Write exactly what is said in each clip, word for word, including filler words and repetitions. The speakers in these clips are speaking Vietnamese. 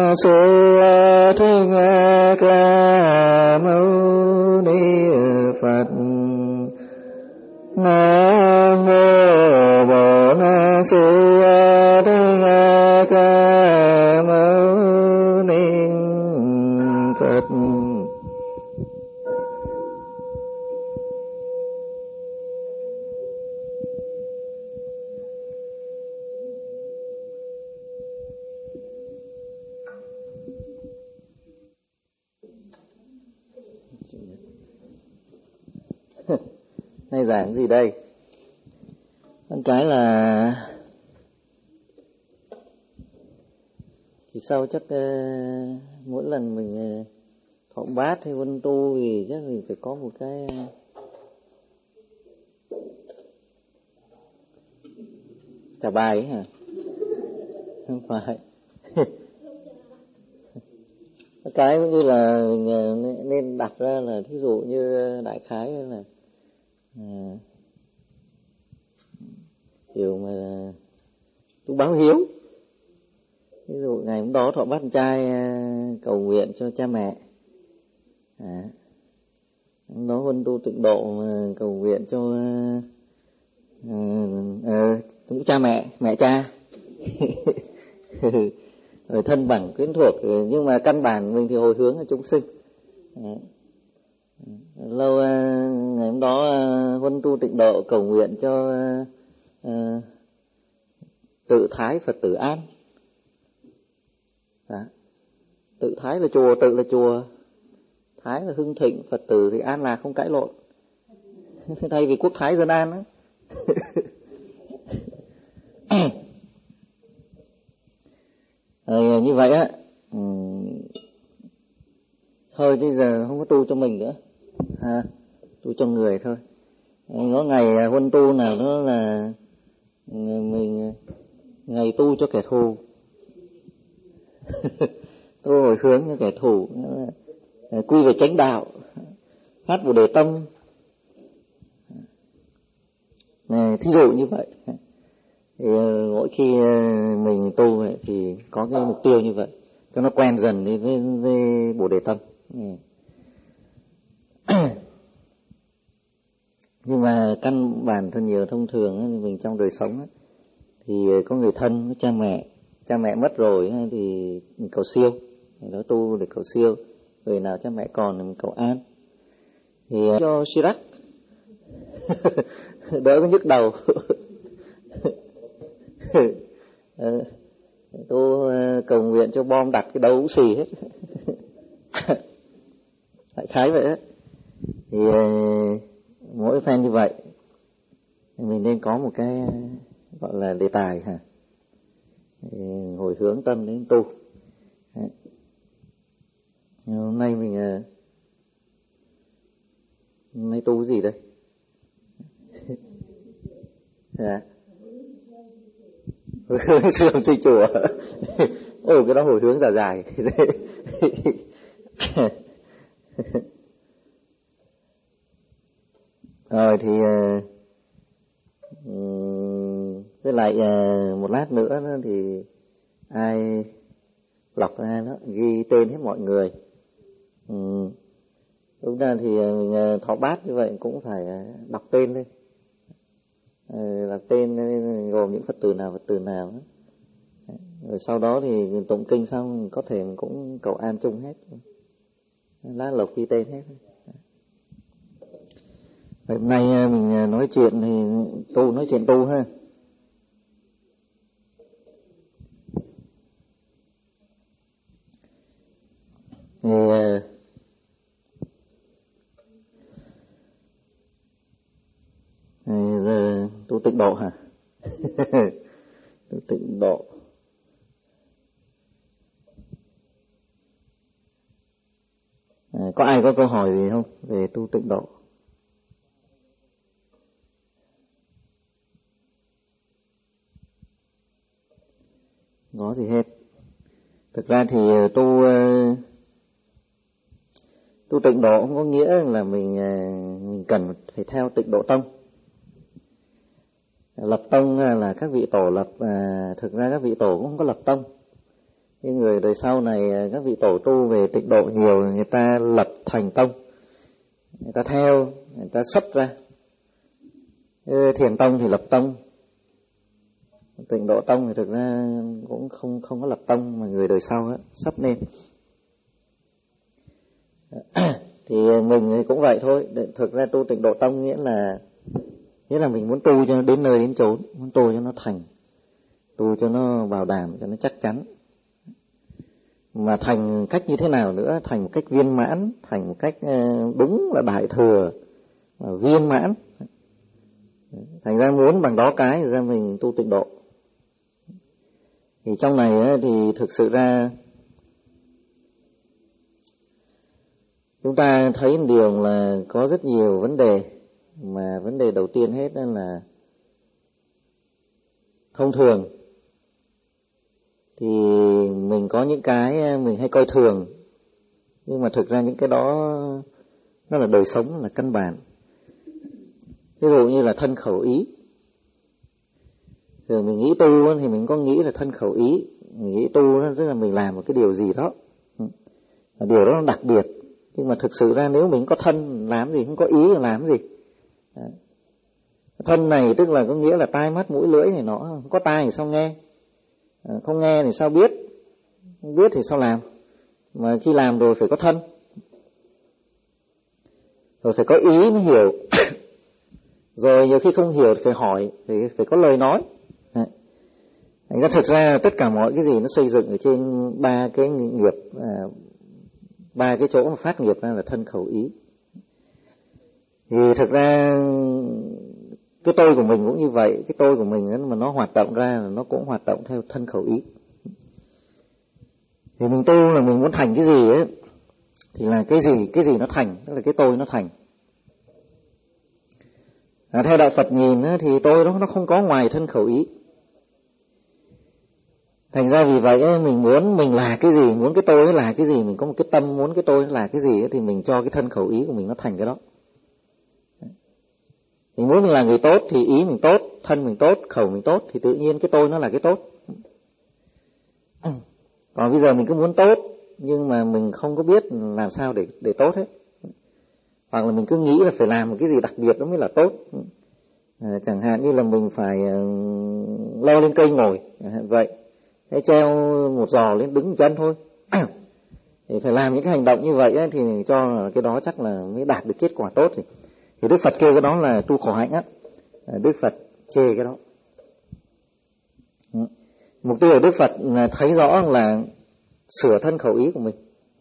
sư thích ca mâu ni Phật. Nam mô Bổn Sư Thích Ca Mâu Ni Phật. Nay giảng gì đây? Một cái là thì sau chắc uh, mỗi lần mình uh, thọ bát hay quân tu thì chắc thì phải có một cái uh, trả bài ấy hả? Không phải. Cái cũng như là mình uh, nên đặt ra là thí dụ như đại khái là À, kiểu mà tu báo hiếu. Ví dụ ngày hôm đó thọ bát trai cầu nguyện cho cha mẹ, à, hôm đó huân tu tịnh độ mà cầu nguyện cho à, à, cũng cha mẹ, mẹ cha rồi thân bằng quyến thuộc, nhưng mà căn bản mình thì hồi hướng là chúng sinh. À, lâu uh, ngày hôm đó uh, huân tu tịnh độ cầu nguyện cho uh, uh, tự thái Phật tử An. Đó. Tự thái là chùa, tự là chùa, thái là hưng thịnh, Phật tử thì an lạc không cãi lộn. Thay vì quốc thái dân an đó. Rồi, như vậy á, um, thôi bây giờ không có tu cho mình nữa. À, tu cho người thôi. Có ngày huân tu nào đó là mình ngày tu cho kẻ thù. Tu hồi hướng cho kẻ thù, quy về chánh đạo, phát Bồ Đề tâm. Thí dụ như vậy. Thì mỗi khi mình tu thì có cái mục tiêu như vậy, cho nó quen dần đi với, với Bồ Đề tâm. Nhưng mà căn bản thân nhiều thông thường thì mình trong đời sống thì có người thân, có cha mẹ, cha mẹ mất rồi thì mình cầu siêu, mình đó tu để cầu siêu. Người nào cha mẹ còn thì mình cầu an. Thì cho Chirac đỡ có nhức đầu. Tôi cầu nguyện cho bom đặt cái đầu xì hết. Đại khái vậy đó. Thì mỗi phen như vậy mình nên có một cái gọi là đề tài hả, hồi hướng tâm đến tu. Hôm nay mình hôm nay tu cái gì đây? Dạ. Hồi hướng sư ông xây chùa. Ồ, cái đó hồi hướng dài dài. Rồi thì với lại một lát nữa thì ai lọc ra đó ghi tên hết mọi người. Ừ. Lúc ra thì mình thọ bát như vậy cũng phải đọc tên lên. Đọc tên gồm những Phật tử nào Phật tử nào đó. Rồi sau đó thì tụng kinh xong có thể mình cũng cầu an chung hết. Lát lộc ghi tên hết. Hôm nay mình nói chuyện thì tu, nói chuyện tu ha. Thì giờ tu tịnh độ hả? Tu tịnh độ. À, có ai có câu hỏi gì không về tu tịnh độ? Có gì hết. Thực ra thì tu tu tịnh độ không có nghĩa là mình mình cần phải theo tịnh độ tông. Lập tông là các vị tổ lập, à, thực ra các vị tổ cũng không có lập tông, Những người đời sau này, các vị tổ tu về tịnh độ nhiều, người ta lập thành tông, người ta theo, người ta sắp ra. Thiền tông thì lập tông, tịnh độ tông thì thực ra cũng không không có lập tông, mà người đời sau á sắp nên. Thì mình cũng vậy thôi. Thực ra tu tịnh độ tông nghĩa là nghĩa là mình muốn tu cho nó đến nơi đến chốn, muốn tu cho nó thành, tu cho nó bảo đảm, cho nó chắc chắn. Mà thành cách như thế nào nữa? Thành một cách viên mãn, thành một cách đúng là đại thừa, viên mãn. Thành ra muốn bằng đó cái ra mình tu tịnh độ. Thì trong này thì thực sự ra chúng ta thấy một điều là có rất nhiều vấn đề. Mà vấn đề đầu tiên hết là thông thường thì mình có những cái mình hay coi thường, nhưng mà thực ra những cái đó nó là đời sống, là căn bản. Ví dụ như là thân khẩu ý. Rồi mình nghĩ tu thì mình có nghĩ là thân khẩu ý. Mình nghĩ tu tức là mình làm một cái điều gì đó, điều đó nó đặc biệt. Nhưng mà thực sự ra nếu mình có thân làm gì, không có ý làm gì. Thân này tức là có nghĩa là tai mắt mũi lưỡi này, nó không có tai thì sao nghe, không nghe thì sao biết, không biết thì sao làm. Mà khi làm rồi phải có thân, rồi phải có ý mới hiểu. Rồi nhiều khi không hiểu thì phải hỏi, thì phải có lời nói. Thành ra thực ra tất cả mọi cái gì nó xây dựng ở trên ba cái nghiệp, ba cái chỗ mà phát nghiệp ra là thân khẩu ý. Thì thực ra cái tôi của mình cũng như vậy. Cái tôi của mình mà nó hoạt động ra là nó cũng hoạt động theo thân khẩu ý. Thì mình tu là mình muốn thành cái gì ấy, thì là cái gì cái gì nó thành, tức là cái tôi nó thành. À, theo đạo Phật nhìn ấy, thì tôi đó nó không có ngoài thân khẩu ý. Thành ra vì vậy ấy, mình muốn mình là cái gì, muốn cái tôi là cái gì, mình có một cái tâm muốn cái tôi là cái gì ấy, thì mình cho cái thân khẩu ý của mình nó thành cái đó. Mình muốn mình là người tốt thì ý mình tốt, thân mình tốt, khẩu mình tốt, thì tự nhiên cái tôi nó là cái tốt. Còn bây giờ mình cứ muốn tốt nhưng mà mình không có biết làm sao để để tốt hết. Hoặc là mình cứ nghĩ là phải làm một cái gì đặc biệt đó mới là tốt. À, chẳng hạn như là mình phải uh, leo lên cây ngồi vậy, hay treo một giò lên đứng một chân thôi. Thì phải làm những cái hành động như vậy ấy, thì mình cho là cái đó chắc là mới đạt được kết quả tốt. Thì, thì Đức Phật kêu cái đó là tu khổ hạnh á. Đức Phật chê cái đó. Mục tiêu của Đức Phật là thấy rõ là sửa thân khẩu ý của mình.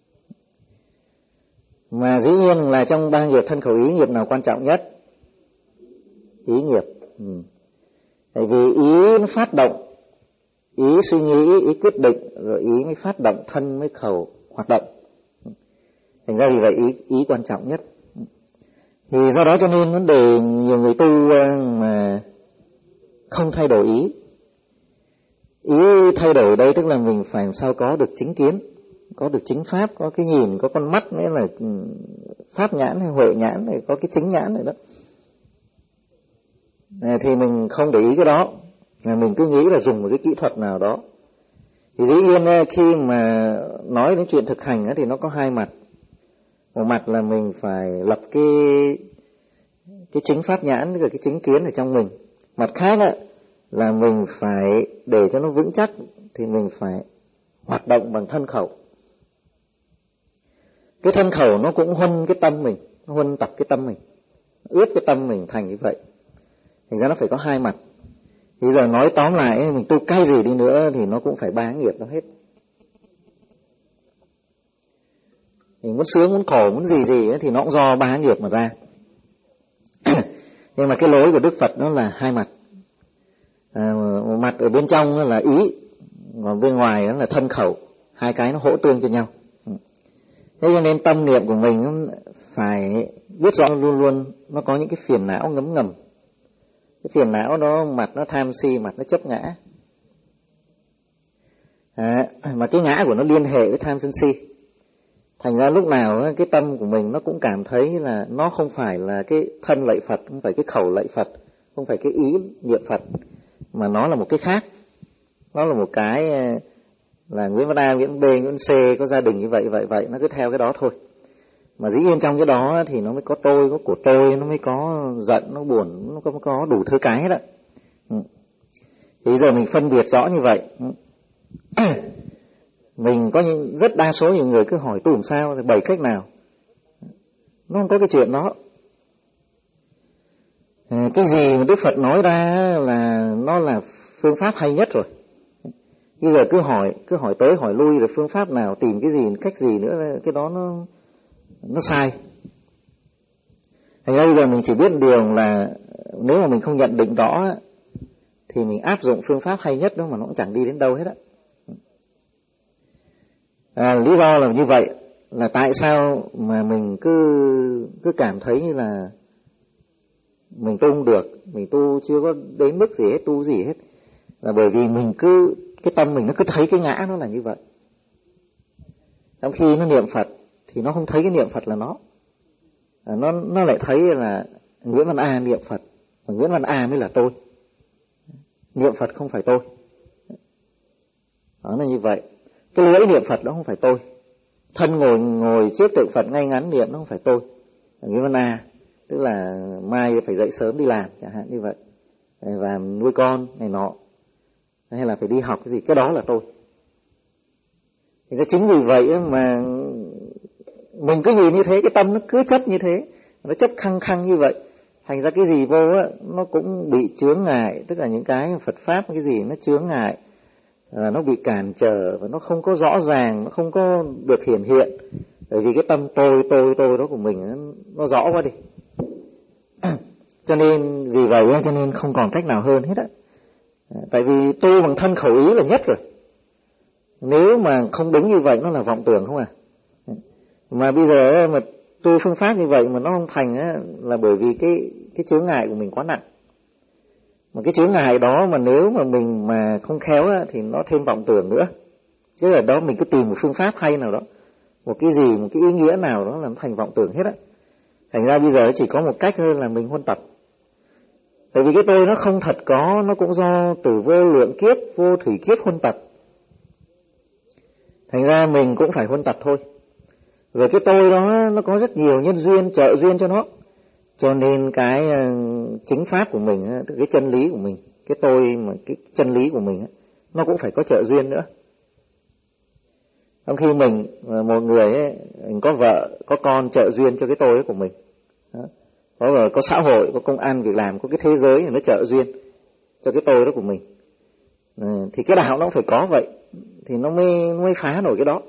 Mà dĩ nhiên là trong ba nghiệp thân khẩu ý, nghiệp nào quan trọng nhất? Ý nghiệp. Ừ. Tại vì ý nó phát động, ý suy nghĩ, ý quyết định, rồi ý mới phát động, thân mới khẩu hoạt động. Thành ra vì vậy ý, ý quan trọng nhất. Thì do đó cho nên vấn đề nhiều người tu mà không thay đổi ý. Ý thay đổi đây tức là mình phải làm sao có được chính kiến, có được chính pháp, có cái nhìn, có con mắt, nghĩa là pháp nhãn hay huệ nhãn, hay có cái chính nhãn này đó. À, thì mình không để ý cái đó, mà mình cứ nghĩ là dùng một cái kỹ thuật nào đó. Thì dĩ nhiên khi mà nói đến chuyện thực hành thì nó có hai mặt. Một mặt là mình phải lập cái cái chính pháp nhãn, tức là cái chính kiến ở trong mình. Mặt khác là mình phải để cho nó vững chắc thì mình phải hoạt động bằng thân khẩu. Cái thân khẩu nó cũng huân cái tâm mình, nó huân tập cái tâm mình, ướp cái tâm mình thành như vậy. Thành ra nó phải có hai mặt. Bây giờ nói tóm lại, mình tu cái gì đi nữa thì nó cũng phải ba nghiệp đó hết. Mình muốn sướng, muốn khổ, muốn gì gì ấy, thì nó cũng do ba nghiệp mà ra. Nhưng mà cái lối của Đức Phật nó là hai mặt. À, một mặt ở bên trong là ý, còn bên ngoài là thân khẩu. Hai cái nó hỗ tương cho nhau. Thế cho nên tâm niệm của mình phải biết rõ luôn luôn nó có những cái phiền não ngấm ngầm. Cái phiền não đó, mặt nó tham si, mặt nó chấp ngã. À, mà cái ngã của nó liên hệ với tham sân si. Thành ra lúc nào cái tâm của mình nó cũng cảm thấy là nó không phải là cái thân lạy Phật, không phải cái khẩu lạy Phật, không phải cái ý niệm Phật, mà nó là một cái khác. Nó là một cái là Nguyễn Văn A, Nguyễn B, Nguyễn C có gia đình như vậy vậy vậy, nó cứ theo cái đó thôi. Mà dĩ nhiên trong cái đó thì nó mới có tôi, có của tôi, nó mới có giận, nó buồn, nó có, có đủ thứ cái hết á. Ừ. Thì giờ mình phân biệt rõ như vậy. Ừ. Mình có những, rất đa số những người cứ hỏi tu làm sao, bảy cách nào. Nó không có cái chuyện đó. À, cái gì mà Đức Phật nói ra là nó là phương pháp hay nhất rồi. Bây giờ cứ hỏi, cứ hỏi tới hỏi lui rồi phương pháp nào, tìm cái gì, cách gì nữa, cái đó nó nó sai. Thành ra bây giờ mình chỉ biết điều là nếu mà mình không nhận định rõ thì mình áp dụng phương pháp hay nhất đó mà nó cũng chẳng đi đến đâu hết á. À, lý do là như vậy, là tại sao mà mình cứ cứ cảm thấy như là mình tu không được, mình tu chưa có đến mức gì hết, tu gì hết, là bởi vì mình cứ cái tâm mình nó cứ thấy cái ngã nó là như vậy. Trong khi nó niệm Phật thì nó không thấy cái niệm Phật là nó, à, nó nó lại thấy là Nguyễn Văn A niệm Phật, và Nguyễn Văn A mới là tôi. Niệm Phật không phải tôi. Đó là như vậy. Cái lưỡi niệm Phật đó không phải tôi. Thân ngồi ngồi trước tượng Phật ngay ngắn niệm nó không phải tôi. Nguyễn Văn A, tức là mai phải dậy sớm đi làm chẳng hạn như vậy, và nuôi con này nọ, hay là phải đi học cái gì, cái đó là tôi. Thì ra chính vì vậy mà mình cứ nhìn như thế, cái tâm nó cứ chấp như thế, nó chấp khăng khăng như vậy, thành ra cái gì vô á nó cũng bị chướng ngại, tức là những cái Phật pháp cái gì nó chướng ngại, là nó bị cản trở và nó không có rõ ràng, nó không có được hiển hiện, bởi vì cái tâm tôi tôi tôi đó của mình nó, nó rõ quá đi. Cho nên vì vậy cho nên không còn cách nào hơn hết á. Tại vì tu bằng thân khẩu ý là nhất rồi. Nếu mà không đúng như vậy nó là vọng tưởng không à. Mà bây giờ mà tu phương pháp như vậy mà nó không thành á, là bởi vì cái cái chướng ngại của mình quá nặng. Mà cái chướng ngại đó mà nếu mà mình mà không khéo á, thì nó thêm vọng tưởng nữa. Chứ ở đó mình cứ tìm một phương pháp hay nào đó, một cái gì, một cái ý nghĩa nào đó là nó thành vọng tưởng hết á. Thành ra bây giờ chỉ có một cách hơn là mình huân tập. Tại vì cái tôi nó không thật có, nó cũng do từ vô lượng kiếp, vô thủy kiếp huân tập. Thành ra mình cũng phải huân tập thôi. Rồi cái tôi đó nó có rất nhiều nhân duyên, trợ duyên cho nó. Cho nên cái chính pháp của mình, cái chân lý của mình, cái tôi mà cái chân lý của mình, nó cũng phải có trợ duyên nữa. Trong khi mình, một người ấy, mình có vợ, có con trợ duyên cho cái tôi của mình. Đó. Có, có xã hội, có công ăn việc làm, có cái thế giới nó trợ duyên cho cái tôi đó của mình. À, thì cái đạo nó phải có vậy thì nó mới, nó mới phá nổi cái đó.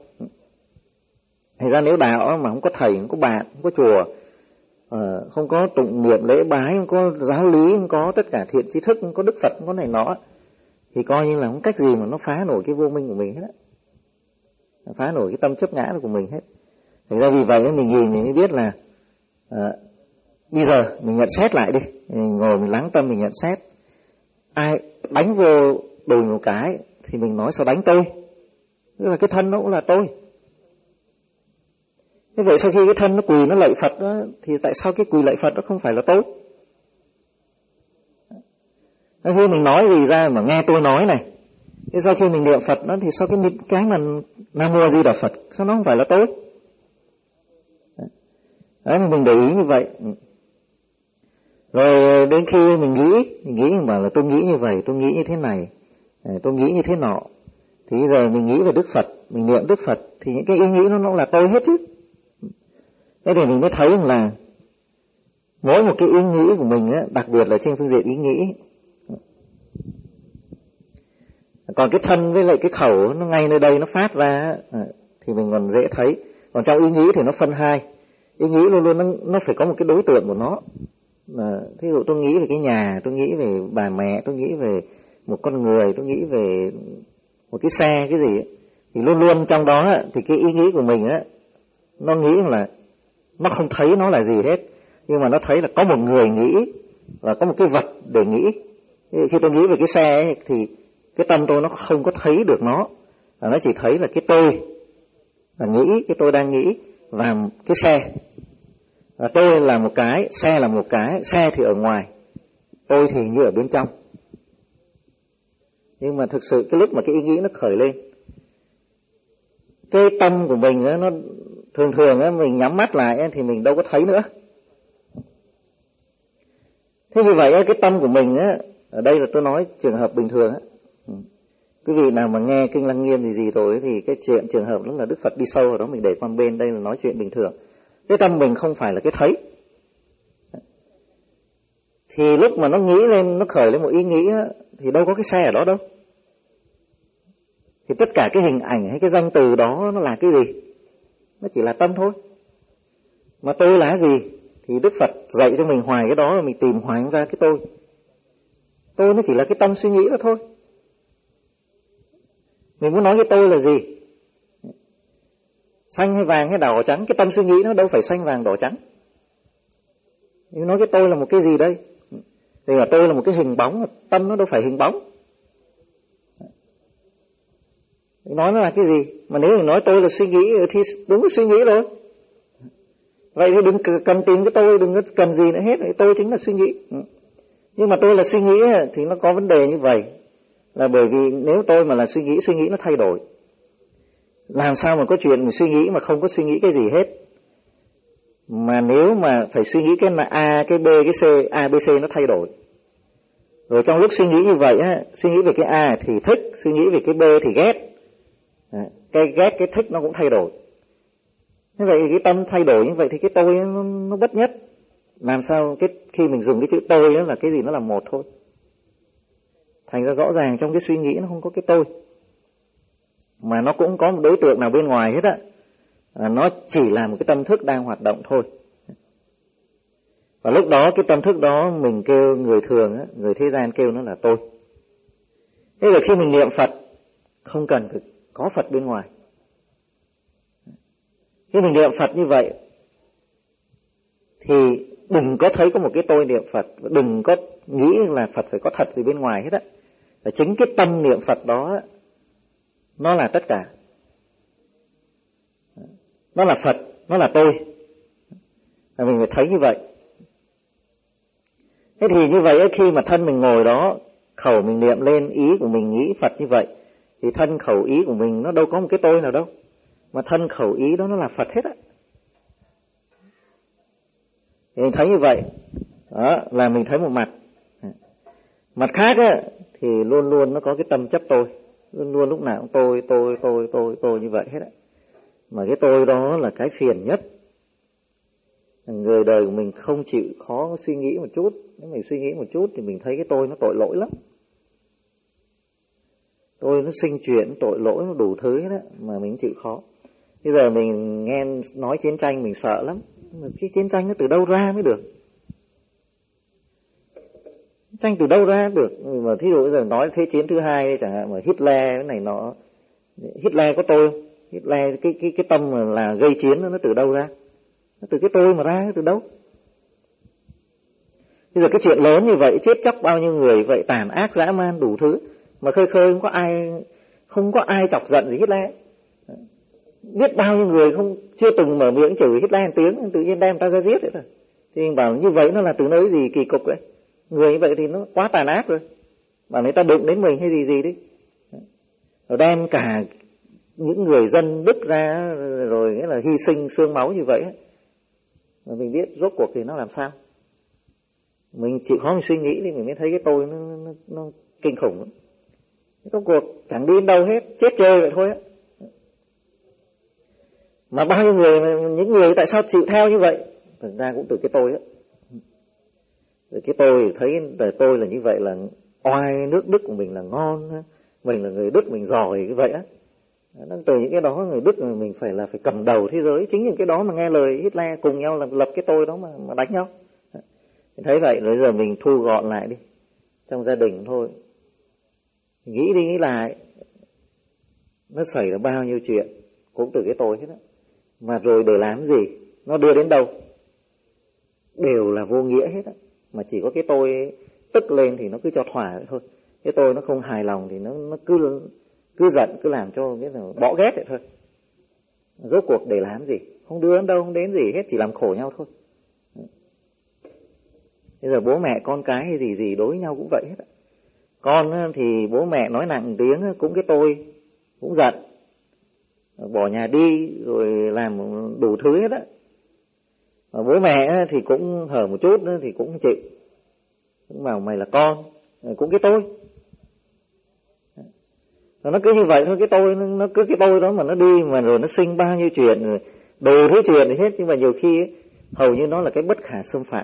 Thành ra nếu đạo mà không có thầy, không có bạn, không có chùa, à, không có tụng niệm lễ bái, không có giáo lý, không có tất cả thiện tri thức, không có Đức Phật, không có này nọ, thì coi như là không cách gì mà nó phá nổi cái vô minh của mình hết á, phá nổi cái tâm chấp ngã của mình hết. Thành ra vì vậy mình nhìn mình mới biết là à, bây giờ mình nhận xét lại đi, mình ngồi mình lắng tâm mình nhận xét, ai đánh vô đùi một cái thì mình nói sao đánh tôi, tức là cái thân nó cũng là tôi. Thế vậy sau khi cái thân nó quỳ nó lạy Phật đó, thì tại sao cái quỳ lạy Phật đó không phải là tôi? Khi mình nói gì ra mà nghe tôi nói này, thế sau khi mình niệm Phật đó thì sao cái cái mà Nam Mô A Di Đà Phật sao nó không phải là tôi? Đấy, mình để ý như vậy. Rồi đến khi mình nghĩ, mình nghĩ mà là tôi nghĩ như vậy, tôi nghĩ như thế này, tôi nghĩ như thế nọ, thì giờ mình nghĩ về Đức Phật, mình niệm Đức Phật, thì những cái ý nghĩ nó nó là tôi hết chứ. Thế thì mình mới thấy là mỗi một cái ý nghĩ của mình á, đặc biệt là trên phương diện ý nghĩ. Còn cái thân với lại cái khẩu nó ngay nơi đây nó phát ra thì mình còn dễ thấy. Còn trong ý nghĩ thì nó phân hai. Ý nghĩ luôn luôn nó, nó phải có một cái đối tượng của nó. Mà, thí dụ tôi nghĩ về cái nhà, tôi nghĩ về bà mẹ, tôi nghĩ về một con người, tôi nghĩ về một cái xe, cái gì ấy, thì luôn luôn trong đó thì cái ý nghĩ của mình á, nó nghĩ là nó không thấy nó là gì hết, nhưng mà nó thấy là có một người nghĩ và có một cái vật để nghĩ. Khi tôi nghĩ về cái xe ấy, thì cái tâm tôi nó không có thấy được nó, nó chỉ thấy là cái tôi là nghĩ, cái tôi đang nghĩ và cái xe. Và tôi là một cái, xe là một cái, xe thì ở ngoài, tôi thì như ở bên trong. Nhưng mà thực sự cái lúc mà cái ý nghĩ nó khởi lên cái tâm của mình đó, nó thường thường đó, mình nhắm mắt lại thì mình đâu có thấy nữa. Thế như vậy cái tâm của mình á, ở đây là tôi nói trường hợp bình thường á. Quý vị nào mà nghe Kinh Lăng Nghiêm gì gì rồi thì cái chuyện trường hợp đó là Đức Phật đi sâu vào đó mình để qua bên, đây là nói chuyện bình thường. Cái tâm mình không phải là cái thấy. Thì lúc mà nó nghĩ lên, nó khởi lên một ý nghĩ á, thì đâu có cái xe ở đó đâu. Thì tất cả cái hình ảnh hay cái danh từ đó nó là cái gì? Nó chỉ là tâm thôi. Mà tôi là gì? Thì Đức Phật dạy cho mình hoài cái đó, là mình tìm hoài ra cái tôi. Tôi nó chỉ là cái tâm suy nghĩ đó thôi. Mình muốn nói cái tôi là gì? Xanh hay vàng hay đỏ trắng, cái tâm suy nghĩ nó đâu phải xanh vàng đỏ trắng. Mình nói cái tôi là một cái gì đây? Thì là tôi là một cái hình bóng, tâm nó đâu phải hình bóng. Mình nói nó là cái gì? Mà nếu mình nói tôi là suy nghĩ thì đúng là suy nghĩ rồi. Vậy thì đừng cần tìm cái tôi, đừng cần gì nữa hết, tôi chính là suy nghĩ. Nhưng mà tôi là suy nghĩ thì nó có vấn đề như vậy. Là bởi vì nếu tôi mà là suy nghĩ, suy nghĩ nó thay đổi. Làm sao mà có chuyện mình suy nghĩ mà không có suy nghĩ cái gì hết. Mà nếu mà phải suy nghĩ cái là A, cái B, cái C, A, B, C nó thay đổi. Rồi trong lúc suy nghĩ như vậy á, suy nghĩ về cái A thì thích, suy nghĩ về cái B thì ghét. Cái ghét, cái thích nó cũng thay đổi. Thế vậy cái tâm thay đổi như vậy thì cái tôi nó, nó bất nhất. Làm sao cái khi mình dùng cái chữ tôi đó là cái gì nó là một thôi. Thành ra rõ ràng trong cái suy nghĩ nó không có cái tôi. Mà nó cũng có một đối tượng nào bên ngoài hết á. À, nó chỉ là một cái tâm thức đang hoạt động thôi. Và lúc đó cái tâm thức đó mình kêu người thường á, người thế gian kêu nó là tôi. Thế là khi mình niệm Phật không cần phải có Phật bên ngoài. Khi mình niệm Phật như vậy thì đừng có thấy có một cái tôi niệm Phật, đừng có nghĩ là Phật phải có thật gì bên ngoài hết á. Và chính cái tâm niệm Phật đó nó là tất cả. Nó là Phật, nó là tôi. Và mình phải thấy như vậy. Thế thì như vậy khi mà thân mình ngồi đó, khẩu mình niệm lên, ý của mình nghĩ Phật như vậy, thì thân khẩu ý của mình nó đâu có một cái tôi nào đâu. Mà thân khẩu ý đó nó là Phật hết á. Thì mình thấy như vậy, đó là mình thấy một mặt. Mặt khác á, thì luôn luôn nó có cái tâm chấp tôi. Luôn luôn lúc nào cũng tôi, tôi, tôi, tôi, tôi như vậy hết á. Mà cái tôi đó là cái phiền nhất. Người đời của mình không chịu khó suy nghĩ một chút. Nếu mình suy nghĩ một chút thì mình thấy cái tôi nó tội lỗi lắm. Tôi nó sinh chuyện, tội lỗi, nó đủ thứ hết á. Mà mình chịu khó. Bây giờ mình nghe nói chiến tranh mình sợ lắm. Mà cái chiến tranh nó từ đâu ra mới được? Chiến tranh từ đâu ra được? Mà thí dụ bây giờ nói thế chiến thứ hai chẳng hạn, mà Hitler cái này nó, Hitler có tôi không? Hitler cái cái cái tâm mà là gây chiến nó từ đâu ra? Nó từ cái tôi mà ra, từ đâu? Bây giờ cái chuyện lớn như vậy, chết chóc bao nhiêu người vậy, tàn ác dã man đủ thứ, mà khơi khơi không có ai không có ai chọc giận gì Hitler. Biết bao nhiêu người không chưa từng mở miệng chửi Hitler một tiếng, tự nhiên đem ta ra giết đấy thôi. Thì mình bảo như vậy nó là từ nơi gì kỳ cục đấy. Người như vậy thì nó quá tàn ác rồi. Bảo người ta đụng đến mình hay gì gì đi. Rồi đem cả những người dân Đức ra, rồi nghĩa là hy sinh xương máu như vậy. Mà mình biết rốt cuộc thì nó làm sao. Mình chịu khó mình suy nghĩ thì mình mới thấy cái tôi nó, nó, nó kinh khủng lắm. Rốt cuộc chẳng đi đến đâu hết, chết chơi vậy thôi á. Mà bao nhiêu người, những người tại sao chịu theo như vậy? Thực ra cũng từ cái tôi á. Rồi cái tôi thấy về tôi là như vậy là oai nước Đức của mình là ngon, mình là người Đức mình giỏi như vậy á. Từ những cái đó người Đức mà mình phải là phải cầm đầu thế giới, chính những cái đó mà nghe lời Hitler cùng nhau là lập cái tôi đó mà, mà đánh nhau. Thấy vậy rồi giờ mình thu gọn lại đi, trong gia đình thôi, nghĩ đi nghĩ lại, nó xảy ra bao nhiêu chuyện cũng từ cái tôi hết á. Mà rồi để làm gì, nó đưa đến đâu đều là vô nghĩa hết á. Mà chỉ có cái tôi tức lên thì nó cứ cho thỏa vậy thôi. Cái tôi nó không hài lòng thì nó nó cứ cứ giận, cứ làm cho cái là bỏ ghét vậy thôi. Rốt cuộc để làm gì, không đưa đến đâu, không đến gì hết, chỉ làm khổ nhau thôi. Bây giờ bố mẹ con cái hay gì gì đối với nhau cũng vậy hết á. Con thì bố mẹ nói nặng tiếng cũng cái tôi, cũng giận. bỏ nhà đi rồi làm đủ thứ hết á. Và bố mẹ thì cũng hở một chút nữa thì cũng chịu, cũng bảo mày là con, cũng cái tôi. Nó cứ như vậy thôi, cái tôi nó cứ cái tôi đó mà nó đi, mà rồi nó sinh bao nhiêu chuyện, rồi đủ thứ chuyện thì hết. Nhưng mà nhiều khi ấy, hầu như nó là cái bất khả xâm phạm.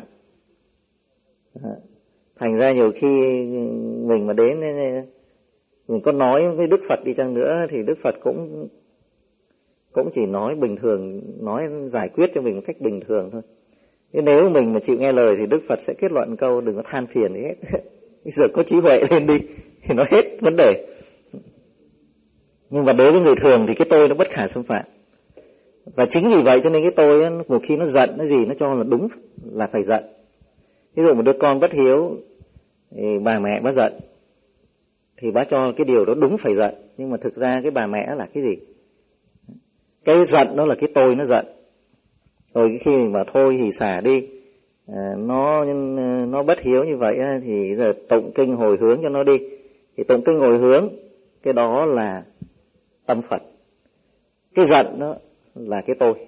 Thành ra nhiều khi mình mà đến mình có nói với Đức Phật đi chăng nữa thì Đức Phật cũng cũng chỉ nói bình thường, nói giải quyết cho mình một cách bình thường thôi. Chứ nếu mình mà chịu nghe lời thì Đức Phật sẽ kết luận câu đừng có than phiền gì hết. Bây giờ có trí huệ lên đi thì nó hết vấn đề. Nhưng mà đối với người thường thì cái tôi nó bất khả xâm phạm. Và chính vì vậy cho nên cái tôi một khi nó giận cái gì nó cho là đúng là phải giận. Ví dụ một đứa con bất hiếu thì bà mẹ bác giận thì bác cho cái điều đó đúng phải giận. Nhưng mà thực ra cái bà mẹ là cái gì? Cái giận đó là cái tôi nó giận. Rồi khi mình bảo thôi thì xả đi, à, nó nó bất hiếu như vậy thì giờ tụng kinh hồi hướng cho nó đi. Thì tụng kinh hồi hướng, cái đó là tâm Phật. Cái giận đó là cái tôi.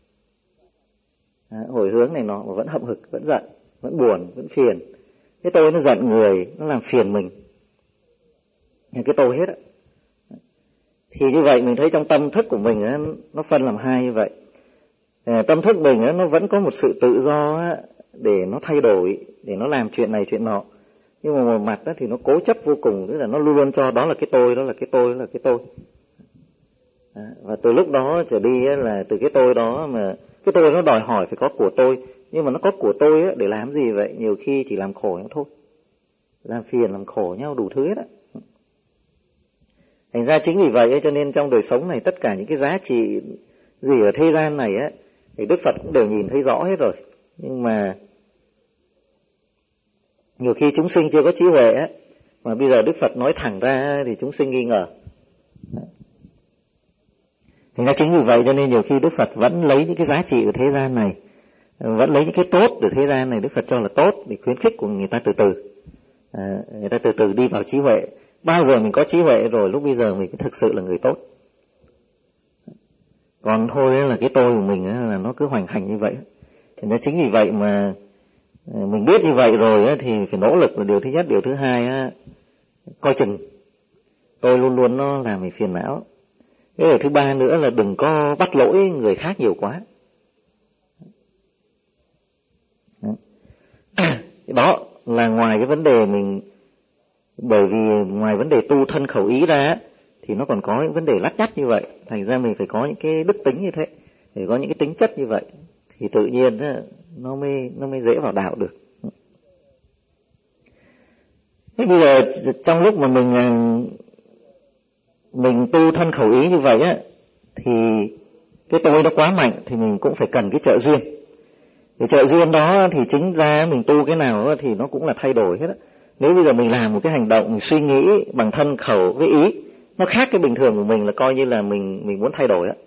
À, hồi hướng này nó vẫn hậm hực, vẫn giận, vẫn buồn, vẫn phiền. Cái tôi nó giận người, nó làm phiền mình. Cái tôi hết á. Thì như vậy mình thấy trong tâm thức của mình á, nó phân làm hai như vậy. À, tâm thức mình á, nó vẫn có một sự tự do á, để nó thay đổi, để nó làm chuyện này chuyện nọ. Nhưng mà một mặt á, thì nó cố chấp vô cùng, tức là nó luôn luôn cho đó là cái tôi, đó là cái tôi, đó là cái tôi. À, và từ lúc đó trở đi á, là từ cái tôi đó mà cái tôi nó đòi hỏi phải có của tôi. Nhưng mà nó có của tôi á, để làm gì vậy? Nhiều khi chỉ làm khổ nhau thôi, làm phiền, làm khổ nhau đủ thứ hết á. Thành ra chính vì vậy ấy, cho nên trong đời sống này tất cả những cái giá trị gì ở thế gian này á, thì Đức Phật cũng đều nhìn thấy rõ hết rồi. Nhưng mà nhiều khi chúng sinh chưa có trí huệ á, mà bây giờ Đức Phật nói thẳng ra thì chúng sinh nghi ngờ. Thành ra chính vì vậy cho nên nhiều khi Đức Phật vẫn lấy những cái giá trị của thế gian này, vẫn lấy những cái tốt của thế gian này Đức Phật cho là tốt để khuyến khích của người ta từ từ, à, người ta từ từ đi vào trí huệ. Bao giờ mình có trí huệ rồi lúc bây giờ mình thực sự là người tốt. Còn thôi là cái tôi của mình là nó cứ hoành hành như vậy. Thành ra chính vì vậy mà mình biết như vậy rồi thì phải nỗ lực là điều thứ nhất. Điều thứ hai, coi chừng tôi luôn luôn nó làm mình phiền não. Cái điều thứ ba nữa là đừng có bắt lỗi người khác nhiều quá. Đó là ngoài cái vấn đề mình, bởi vì ngoài vấn đề tu thân khẩu ý ra thì nó còn có những vấn đề lắt nhắt như vậy. Thành ra mình phải có những cái đức tính như thế, phải có những cái tính chất như vậy thì tự nhiên nó mới nó mới dễ vào đạo được. Thế bây giờ trong lúc mà mình mình tu thân khẩu ý như vậy á, thì cái tôi nó quá mạnh thì mình cũng phải cần cái trợ duyên. Cái trợ duyên đó thì chính ra mình tu cái nào thì nó cũng là thay đổi hết á. Nếu bây giờ mình làm một cái hành động, mình suy nghĩ bằng thân khẩu với ý, nó khác cái bình thường của mình là coi như là mình mình muốn thay đổi á.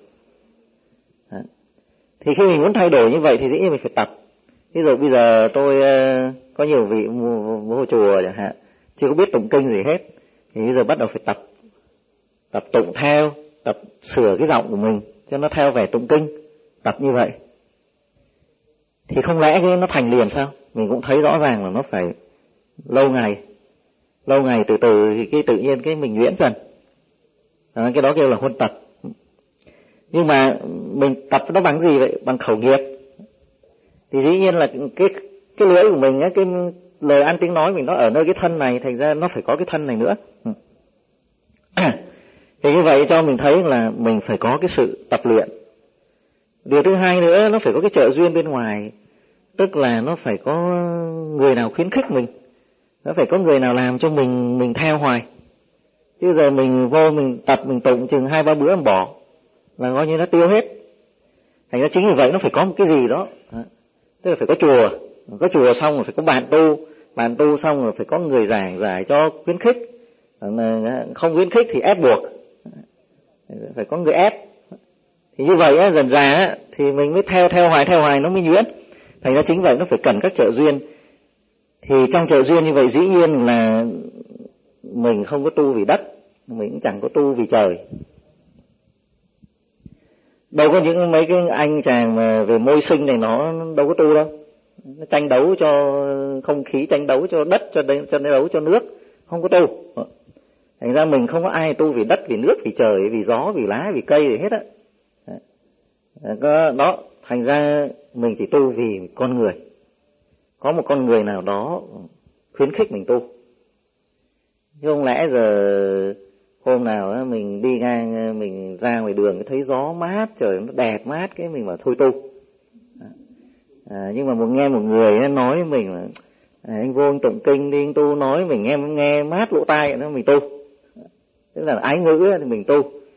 Thì khi mình muốn thay đổi như vậy thì dĩ nhiên mình phải tập. Ví dụ bây giờ tôi uh, có nhiều vị mua, mua chùa chẳng hạn, chưa có biết tụng kinh gì hết, thì bây giờ bắt đầu phải tập. Tập tụng theo, tập sửa cái giọng của mình cho nó theo vẻ tụng kinh, tập như vậy. Thì không lẽ cái nó thành liền sao? Mình cũng thấy rõ ràng là nó phải lâu ngày, lâu ngày từ từ thì cái tự nhiên cái mình nhuyễn dần. À, cái đó kêu là huân tập. Nhưng mà mình tập nó bằng gì vậy? Bằng khẩu nghiệp. Thì dĩ nhiên là cái cái lưỡi của mình, cái lời ăn tiếng nói mình nó ở nơi cái thân này, thành ra nó phải có cái thân này nữa. Thì như vậy cho mình thấy là mình phải có cái sự tập luyện. Điều thứ hai nữa, nó phải có cái trợ duyên bên ngoài. Tức là nó phải có người nào khuyến khích mình, nó phải có người nào làm cho mình mình theo hoài. Chứ giờ mình vô mình tập mình tụng chừng hai ba bữa mình bỏ là coi như nó tiêu hết. Thành ra chính vì vậy nó phải có một cái gì đó. Tức là phải có chùa, có chùa xong rồi phải có bạn tu, bạn tu xong rồi phải có người giảng giải cho khuyến khích. Không khuyến khích thì ép buộc, phải có người ép. Thì như vậy á, dần dà á, thì mình mới theo theo hoài theo hoài nó mới nhuyễn. Thành ra chính vậy nó phải cần các trợ duyên. Thì trong trợ duyên như vậy dĩ nhiên là mình không có tu vì đất, mình cũng chẳng có tu vì trời. Đâu có những mấy cái anh chàng mà về môi sinh này nó đâu có tu đâu. Nó tranh đấu cho không khí, tranh đấu cho đất, cho cho đấu cho nước, không có tu. Thành ra mình không có ai tu vì đất, vì nước, vì trời, vì gió, vì lá, vì cây gì hết á. Đó, thành ra mình chỉ tu vì con người. Có một con người nào đó khuyến khích mình tu. Chứ không lẽ giờ hôm nào mình đi ngang, mình ra ngoài đường thấy gió mát, trời nó đẹp mát, cái mình bảo thôi tu. À, nhưng mà một nghe một người nói với mình là à, anh vô anh tụng kinh đi, anh tu, nói mình nghe nghe mát lỗ tai, nó mình tu. Tức là ái ngữ thì mình tu.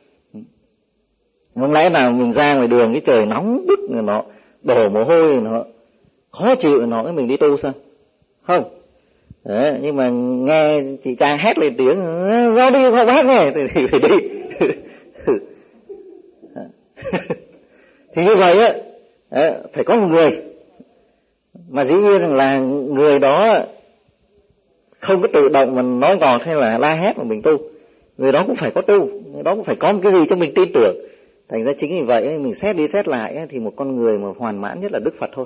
Không lẽ nào mình ra ngoài đường cái trời nóng bức, nó đổ mồ hôi, nó khó chịu, nó cái mình đi tu sao? Không. Đấy, nhưng mà nghe chị Trang hét lên tiếng ra đi không bác nghe thì, thì phải đi. Thì như vậy á, phải có một người mà dĩ nhiên là người đó không có tự động mà nói ngọt hay là la hét mà mình tu. Người đó cũng phải có tu, người đó cũng phải có một cái gì cho mình tin tưởng. Thành ra chính vì vậy mình xét đi xét lại thì một con người mà hoàn mãn nhất là Đức Phật thôi.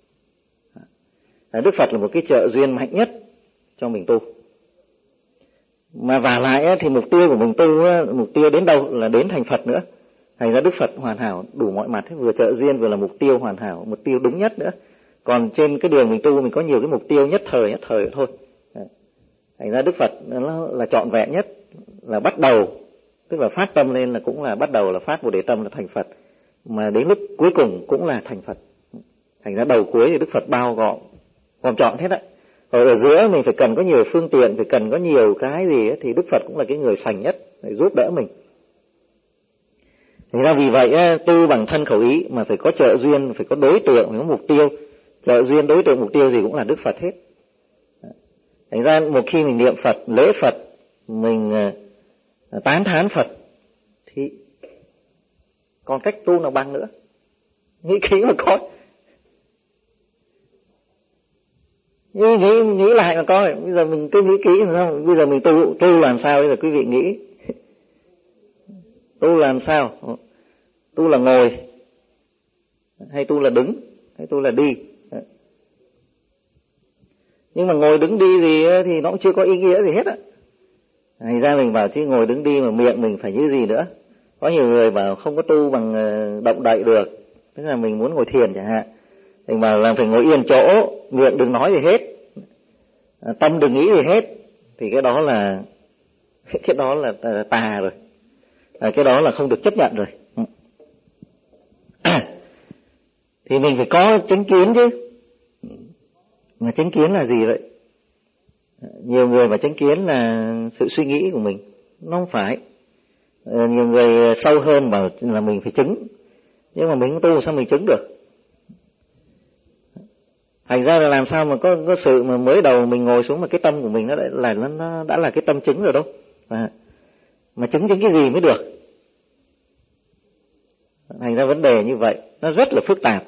Đức Phật là một cái trợ duyên mạnh nhất cho mình tu. Mà vả lại thì mục tiêu của mình tu, mục tiêu đến đâu là đến thành Phật nữa. Thành ra Đức Phật hoàn hảo đủ mọi mặt, vừa trợ duyên vừa là mục tiêu hoàn hảo, mục tiêu đúng nhất nữa. Còn trên cái đường mình tu mình có nhiều cái mục tiêu nhất thời nhất thời thôi. Thành ra Đức Phật nó là trọn vẹn nhất, là bắt đầu, tức là phát tâm lên là cũng là bắt đầu là phát Bồ Đề tâm là thành Phật, mà đến lúc cuối cùng cũng là thành Phật. Thành ra đầu cuối thì Đức Phật bao gọn, gồm trọn hết á. Rồi ở giữa mình phải cần có nhiều phương tiện, phải cần có nhiều cái gì ấy, thì Đức Phật cũng là cái người sành nhất để giúp đỡ mình. Thành ra vì vậy tu bằng thân khẩu ý mà phải có trợ duyên, phải có đối tượng, phải có mục tiêu. Trợ duyên, đối tượng, mục tiêu gì cũng là Đức Phật hết. Thành ra một khi mình niệm Phật, lễ Phật, mình tán thán Phật thì còn cách tu nào bằng nữa. Nghĩ kỹ mà coi. Nhưng nghĩ, nghĩ lại mà coi, bây giờ mình cứ nghĩ kỹ sao? Bây giờ mình tu, tu làm sao bây giờ quý vị nghĩ? Tu làm sao? Tu là ngồi, hay tu là đứng, hay tu là đi? Nhưng mà ngồi đứng đi gì thì nó cũng chưa có ý nghĩa gì hết á. Thành ra mình bảo chứ ngồi đứng đi mà miệng mình phải như gì nữa. Có nhiều người bảo không có tu bằng động đậy được, tức là mình muốn ngồi thiền chẳng hạn, mình bảo là phải ngồi yên chỗ, miệng đừng nói gì hết, tâm đừng nghĩ gì hết, thì cái đó là cái đó là tà rồi, cái đó là không được chấp nhận rồi. Thì mình phải có chánh kiến chứ. Mà chánh kiến là gì vậy? Nhiều người mà chánh kiến là sự suy nghĩ của mình, nó không phải. Nhiều người sâu hơn bảo là mình phải chứng, nhưng mà mình không tu sao mình chứng được? Thành ra là làm sao mà có, có sự mà mới đầu mình ngồi xuống mà cái tâm của mình nó đã là nó, nó đã là cái tâm chứng rồi đâu. À, mà chứng chứng cái gì mới được? Thành ra vấn đề như vậy nó rất là phức tạp.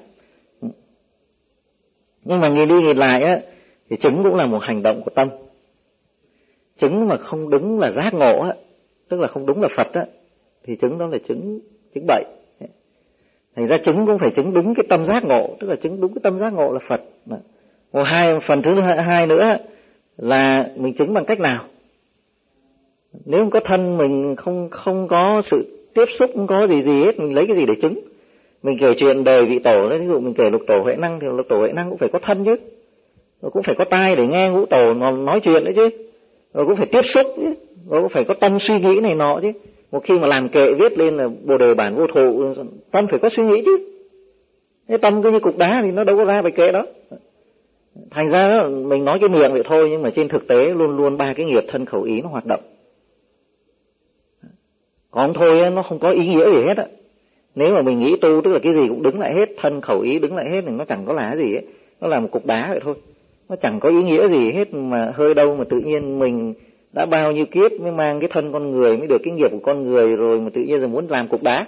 Nhưng mà nhìn đi nhìn lại á, thì chứng cũng là một hành động của tâm. Chứng mà không đúng là giác ngộ á, tức là không đúng là Phật á, thì chứng đó là chứng chứng bậy. Thành ra chứng cũng phải chứng đúng cái tâm giác ngộ, tức là chứng đúng cái tâm giác ngộ là Phật. Một hai phần thứ hai nữa là mình chứng bằng cách nào? Nếu không có thân mình không không có sự tiếp xúc, không có gì gì hết, mình lấy cái gì để chứng? Mình kể chuyện đời vị tổ, ví dụ mình kể lục tổ Huệ Năng thì lục tổ Huệ Năng cũng phải có thân chứ, rồi cũng phải có tai để nghe ngũ tổ nói chuyện đấy chứ, rồi cũng phải tiếp xúc chứ, rồi cũng phải có tâm suy nghĩ này nọ chứ. Một khi mà làm kệ viết lên là Bồ Đề Bản Vô Thụ, tâm phải có suy nghĩ chứ. Cái tâm cứ như cục đá thì nó đâu có ra bài kệ đó. Thành ra đó, mình nói cái miệng vậy thôi, nhưng mà trên thực tế luôn luôn ba cái nghiệp thân khẩu ý nó hoạt động. Còn thôi nó không có ý nghĩa gì hết á. Nếu mà mình nghĩ tu tức là cái gì cũng đứng lại hết, thân khẩu ý đứng lại hết thì nó chẳng có là gì ấy. Nó là một cục đá vậy thôi. Nó chẳng có ý nghĩa gì hết, mà hơi đâu mà tự nhiên mình đã bao nhiêu kiếp mới mang cái thân con người, mới được cái nghiệp của con người rồi mà tự nhiên rồi muốn làm cục đá.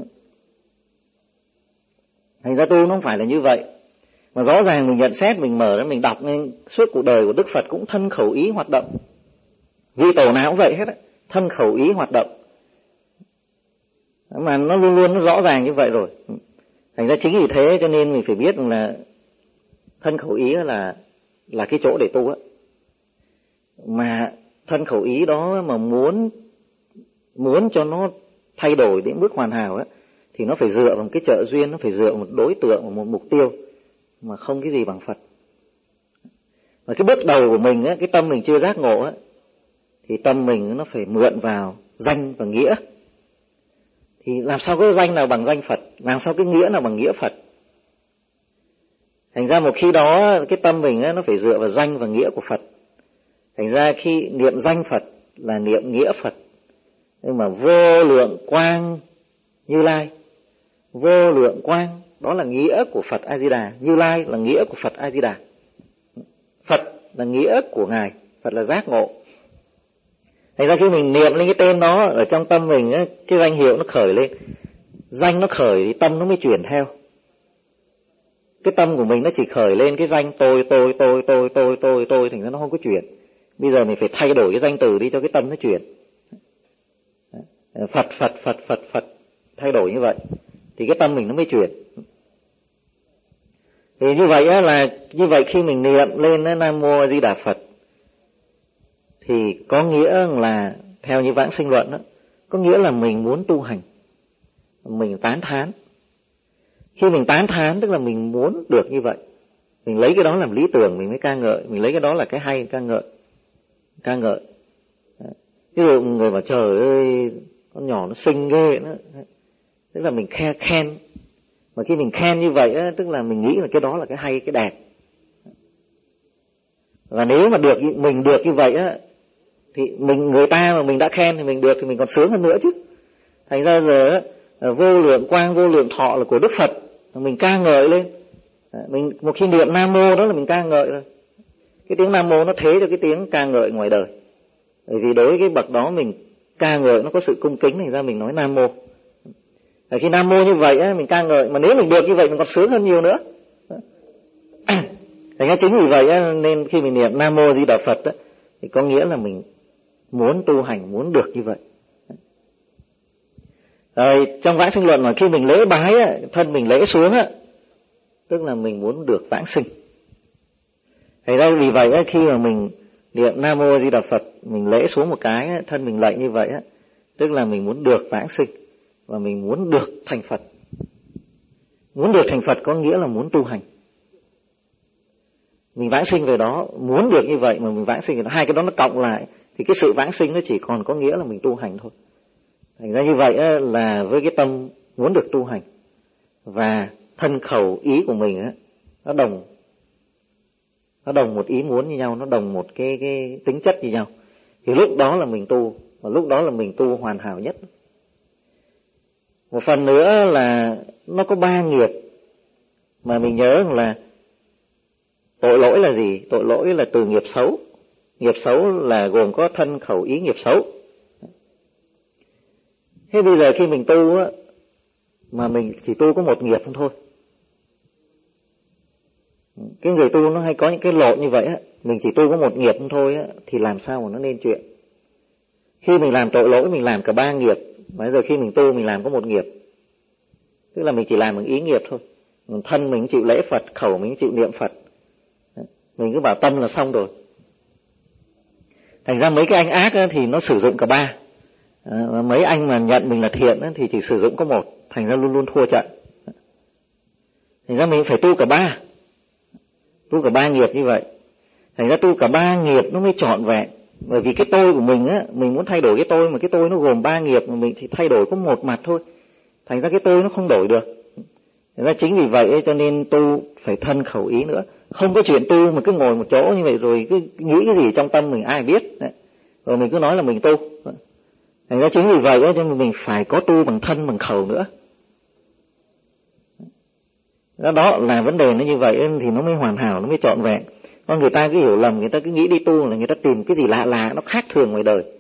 Thành ra tu nó không phải là như vậy. Mà rõ ràng mình nhận xét, mình mở ra, mình đọc nên suốt cuộc đời của Đức Phật cũng thân khẩu ý hoạt động. Vị tổ nào cũng vậy hết á, thân khẩu ý hoạt động. mà nó luôn luôn nó rõ ràng như vậy rồi. Thành ra chính vì thế cho nên mình phải biết là thân khẩu ý là là cái chỗ để tu á. Mà thân khẩu ý đó mà muốn muốn cho nó thay đổi đến bước hoàn hảo á, thì nó phải dựa vào một cái trợ duyên, nó phải dựa vào một đối tượng, vào một mục tiêu, mà không cái gì bằng Phật. Và cái bước đầu của mình á, cái tâm mình chưa giác ngộ á, thì tâm mình nó phải mượn vào danh và nghĩa. Thì làm sao có danh nào bằng danh Phật, làm sao cái nghĩa nào bằng nghĩa Phật. Thành ra một khi đó cái tâm mình á, nó phải dựa vào danh và nghĩa của Phật. Thành ra khi niệm danh Phật là niệm nghĩa Phật. Nhưng mà vô lượng quang Như Lai, vô lượng quang đó là nghĩa của Phật A Di Đà, Như Lai là nghĩa của Phật A Di Đà. Phật là nghĩa của Ngài, Phật là giác ngộ. Thành ra khi mình niệm lên cái tên đó ở trong tâm mình á, cái danh hiệu nó khởi lên, danh nó khởi thì tâm nó mới chuyển theo. Cái tâm của mình nó chỉ khởi lên cái danh tôi tôi tôi tôi tôi tôi tôi, thành ra nó không có chuyển. Bây giờ mình phải thay đổi cái danh từ đi cho cái tâm nó chuyển. Phật Phật Phật Phật Phật, thay đổi như vậy thì cái tâm mình nó mới chuyển. Thì như vậy á, là như vậy khi mình niệm lên Nam Mô A Di Đà Phật thì có nghĩa là theo như Vãng Sinh Luận đó, có nghĩa là mình muốn tu hành, mình tán thán. Khi mình tán thán tức là mình muốn được như vậy, mình lấy cái đó làm lý tưởng mình mới ca ngợi, mình lấy cái đó là cái hay ca ngợi, ca ngợi. Ví dụ người bảo trời ơi con nhỏ nó xinh ghê nữa, tức là mình khen khen. Mà khi mình khen như vậy á, tức là mình nghĩ là cái đó là cái hay, cái đẹp. Và nếu mà được mình được như vậy á, thì mình người ta mà mình đã khen thì mình được thì mình còn sướng hơn nữa chứ. Thành ra giờ á, vô lượng quang vô lượng thọ là của Đức Phật, mình ca ngợi lên. Mình một khi niệm Nam Mô đó là mình ca ngợi rồi. Cái tiếng Nam Mô nó thế cho cái tiếng ca ngợi ngoài đời. Bởi vì đối với cái bậc đó mình ca ngợi nó có sự cung kính, thành ra mình nói Nam Mô. Và khi Nam Mô như vậy á, mình ca ngợi, mà nếu mình được như vậy mình còn sướng hơn nhiều nữa. Thành ra chính vì vậy á, nên khi mình niệm Nam Mô Di Đà Phật á, thì có nghĩa là mình muốn tu hành, muốn được như vậy. Rồi trong Vãng Sinh Luận mà khi mình lễ bái á, thân mình lễ xuống á, tức là mình muốn được vãng sinh. Thành ra vì vậy á, khi mà mình niệm Nam Mô Di Đà Phật, mình lễ xuống một cái á, thân mình lạy như vậy á, tức là mình muốn được vãng sinh và mình muốn được thành Phật. Muốn được thành Phật có nghĩa là muốn tu hành. Mình vãng sinh về đó, muốn được như vậy mà mình vãng sinh về đó, hai cái đó nó cộng lại thì cái sự vãng sinh nó chỉ còn có nghĩa là mình tu hành thôi. Thành ra như vậy á, là với cái tâm muốn được tu hành và thân khẩu ý của mình á, nó đồng nó đồng một ý muốn như nhau, nó đồng một cái cái tính chất như nhau, thì lúc đó là mình tu, và lúc đó là mình tu hoàn hảo nhất. Một phần nữa là nó có ba nghiệp mà mình nhớ là tội lỗi là gì? Tội lỗi là từ nghiệp xấu. Nghiệp xấu là gồm có thân khẩu ý nghiệp xấu. Thế bây giờ khi mình tu á, mà mình chỉ tu có một nghiệp không thôi. Cái người tu nó hay có những cái lộn như vậy á, mình chỉ tu có một nghiệp không thôi á, thì làm sao mà nó nên chuyện. Khi mình làm tội lỗi mình làm cả ba nghiệp, mà bây giờ khi mình tu mình làm có một nghiệp. Tức là mình chỉ làm bằng ý nghiệp thôi. Thân mình chịu lễ Phật, khẩu mình chịu niệm Phật, mình cứ bảo tâm là xong rồi. Thành ra mấy cái anh ác á, thì nó sử dụng cả ba. À, mấy anh mà nhận mình là thiện á, thì chỉ sử dụng có một, thành ra luôn luôn thua trận. Thành ra mình phải tu cả ba, tu cả ba nghiệp như vậy. Thành ra tu cả ba nghiệp nó mới trọn vẹn. Bởi vì cái tôi của mình á, mình muốn thay đổi cái tôi, mà cái tôi nó gồm ba nghiệp, mà mình chỉ thay đổi có một mặt thôi. Thành ra cái tôi nó không đổi được. Thành ra chính vì vậy cho nên tu phải thân khẩu ý nữa. Không có chuyện tu mà cứ ngồi một chỗ như vậy rồi cứ nghĩ cái gì trong tâm mình ai biết. Rồi mình cứ nói là mình tu. Thành ra chính vì vậy cho nên mình phải có tu bằng thân bằng khẩu nữa. Đó là vấn đề nó như vậy thì nó mới hoàn hảo, nó mới trọn vẹn. Còn người ta cứ hiểu lầm, người ta cứ nghĩ đi tu là người ta tìm cái gì lạ lạ, nó khác thường ngoài đời.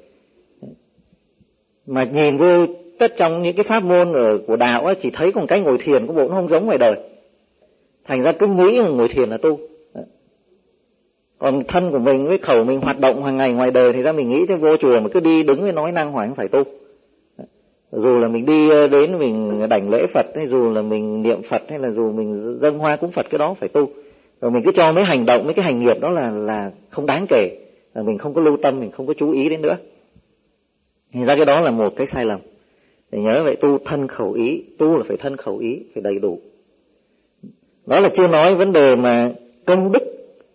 Mà nhìn vô tất trong những cái pháp môn ở của đạo ấy, chỉ thấy còn cái ngồi thiền có bộ nó không giống ngoài đời. Thành ra cứ nghĩ là ngồi thiền là tu. Còn thân của mình với khẩu mình hoạt động hàng ngày ngoài đời thì ra mình nghĩ thế vô chùa mà cứ đi đứng với nói năng hoài không phải tu. Dù là mình đi đến mình đảnh lễ Phật, hay dù là mình niệm Phật, hay là dù mình dâng hoa cúng Phật, cái đó phải tu. Rồi mình cứ cho mấy hành động, mấy cái hành nghiệp đó là là không đáng kể, là mình không có lưu tâm, mình không có chú ý đến nữa. Thì ra cái đó là một cái sai lầm. Để nhớ vậy, tu thân khẩu ý, tu là phải thân khẩu ý, phải đầy đủ. Đó là chưa nói vấn đề mà công đức.